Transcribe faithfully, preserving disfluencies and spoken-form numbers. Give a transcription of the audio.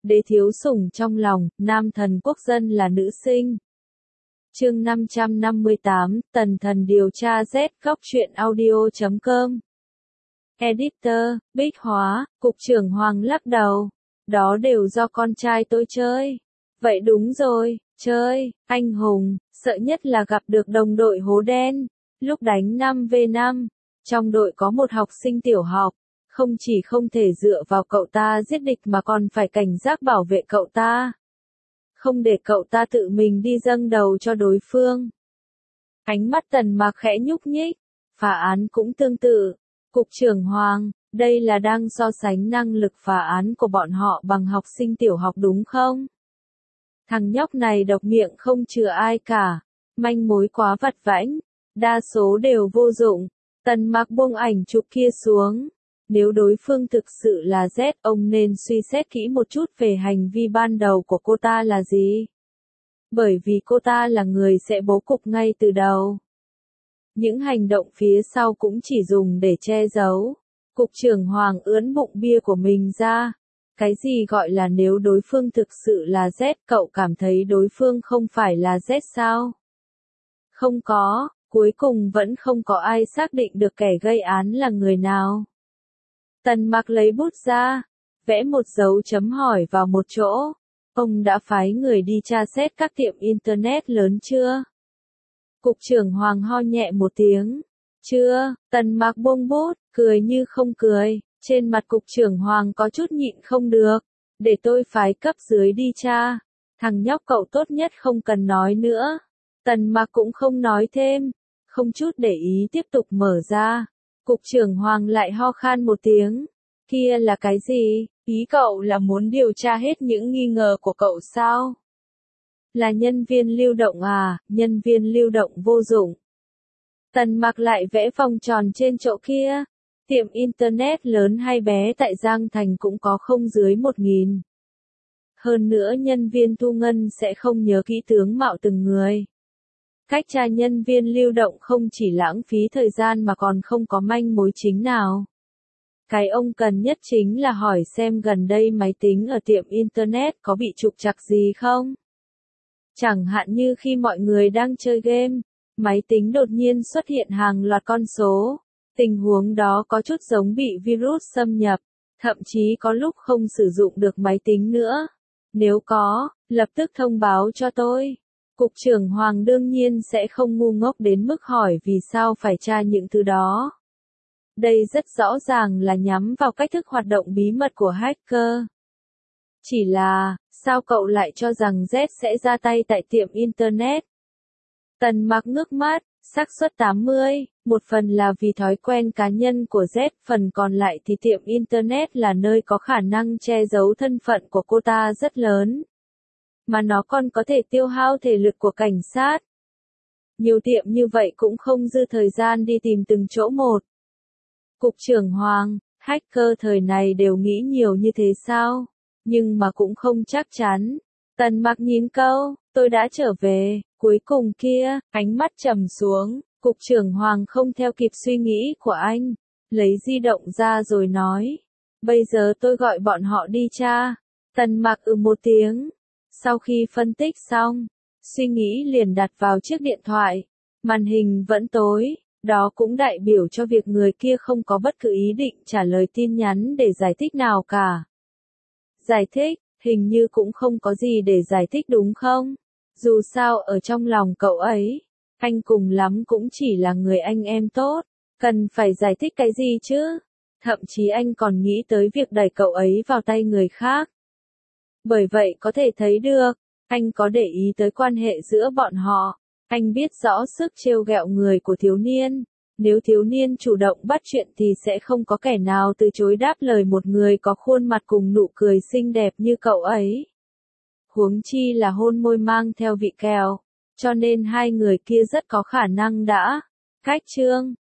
đế thiếu sủng trong lòng, nam thần quốc dân là nữ sinh. Chương năm trăm năm mươi tám, Tần Thần điều tra Z góc truyện audio chấm com. Editor, Bích Hóa, Cục trưởng Hoàng lắc đầu. Đó đều do con trai tôi chơi. Vậy đúng rồi, chơi, anh hùng, sợ nhất là gặp được đồng đội hố đen. Lúc đánh năm vs năm, trong đội có một học sinh tiểu học, không chỉ không thể dựa vào cậu ta giết địch mà còn phải cảnh giác bảo vệ cậu ta. Không để cậu ta tự mình đi dâng đầu cho đối phương. Ánh mắt Tần Mạc khẽ nhúc nhích, phá án cũng tương tự. Cục trưởng Hoàng, đây là đang so sánh năng lực phá án của bọn họ bằng học sinh tiểu học đúng không? Thằng nhóc này độc miệng không chừa ai cả, manh mối quá vặt vãnh, đa số đều vô dụng. Tần Mạc buông ảnh chụp kia xuống. Nếu đối phương thực sự là Z, ông nên suy xét kỹ một chút về hành vi ban đầu của cô ta là gì. Bởi vì cô ta là người sẽ bố cục ngay từ đầu. Những hành động phía sau cũng chỉ dùng để che giấu. Cục trưởng Hoàng ướn bụng bia của mình ra. Cái gì gọi là nếu đối phương thực sự là Z, cậu cảm thấy đối phương không phải là Z sao? Không có, cuối cùng vẫn không có ai xác định được kẻ gây án là người nào. Tần Mạc lấy bút ra, vẽ một dấu chấm hỏi vào một chỗ. Ông đã phái người đi tra xét các tiệm Internet lớn chưa? Cục trưởng Hoàng ho nhẹ một tiếng. Chưa, Tần Mạc buông bút, cười như không cười. Trên mặt cục trưởng Hoàng có chút nhịn không được. Để tôi phái cấp dưới đi tra. Thằng nhóc cậu tốt nhất không cần nói nữa. Tần Mạc cũng không nói thêm. Không chút để ý tiếp tục mở ra. Cục trưởng Hoàng lại ho khan một tiếng. Kia là cái gì? Ý cậu là muốn điều tra hết những nghi ngờ của cậu sao? Là nhân viên lưu động à? Nhân viên lưu động vô dụng. Tần Mạc lại vẽ vòng tròn trên chỗ kia. Tiệm Internet lớn hay bé tại Giang Thành cũng có không dưới một nghìn. Hơn nữa nhân viên thu ngân sẽ không nhớ kỹ tướng mạo từng người. Cách tra nhân viên lưu động không chỉ lãng phí thời gian mà còn không có manh mối chính nào. Cái ông cần nhất chính là hỏi xem gần đây máy tính ở tiệm Internet có bị trục trặc gì không. Chẳng hạn như khi mọi người đang chơi game, máy tính đột nhiên xuất hiện hàng loạt con số. Tình huống đó có chút giống bị virus xâm nhập, thậm chí có lúc không sử dụng được máy tính nữa. Nếu có, lập tức thông báo cho tôi. Cục trưởng Hoàng đương nhiên sẽ không ngu ngốc đến mức hỏi vì sao phải tra những thứ đó. Đây rất rõ ràng là nhắm vào cách thức hoạt động bí mật của hacker. Chỉ là, sao cậu lại cho rằng Z sẽ ra tay tại tiệm Internet? Tần Mạc ngước mắt, xác suất tám mươi, một phần là vì thói quen cá nhân của Z, phần còn lại thì tiệm Internet là nơi có khả năng che giấu thân phận của cô ta rất lớn. Mà nó còn có thể tiêu hao thể lực của cảnh sát. Nhiều tiệm như vậy cũng không dư thời gian đi tìm từng chỗ một. Cục trưởng Hoàng, hacker thời này đều nghĩ nhiều như thế sao? Nhưng mà cũng không chắc chắn. Tần Mạc nhín câu, tôi đã trở về, cuối cùng kia, ánh mắt trầm xuống, cục trưởng Hoàng không theo kịp suy nghĩ của anh, lấy di động ra rồi nói, bây giờ tôi gọi bọn họ đi tra. Tần Mạc ừ một tiếng, sau khi phân tích xong, suy nghĩ liền đặt vào chiếc điện thoại, màn hình vẫn tối, đó cũng đại biểu cho việc người kia không có bất cứ ý định trả lời tin nhắn để giải thích nào cả. Giải thích? Hình như cũng không có gì để giải thích đúng không? Dù sao ở trong lòng cậu ấy, anh cùng lắm cũng chỉ là người anh em tốt, cần phải giải thích cái gì chứ? Thậm chí anh còn nghĩ tới việc đẩy cậu ấy vào tay người khác. Bởi vậy có thể thấy được, anh có để ý tới quan hệ giữa bọn họ, anh biết rõ sức trêu ghẹo người của thiếu niên. Nếu thiếu niên chủ động bắt chuyện thì sẽ không có kẻ nào từ chối đáp lời một người có khuôn mặt cùng nụ cười xinh đẹp như cậu ấy. Huống chi là hôn môi mang theo vị kèo, cho nên hai người kia rất có khả năng đã cách chương.